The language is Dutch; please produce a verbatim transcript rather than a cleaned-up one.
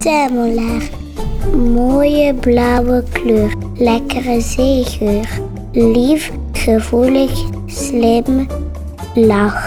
tuimelaar. Mooie blauwe kleur, lekkere zeegeur. Lief, gevoelig, slim, lach.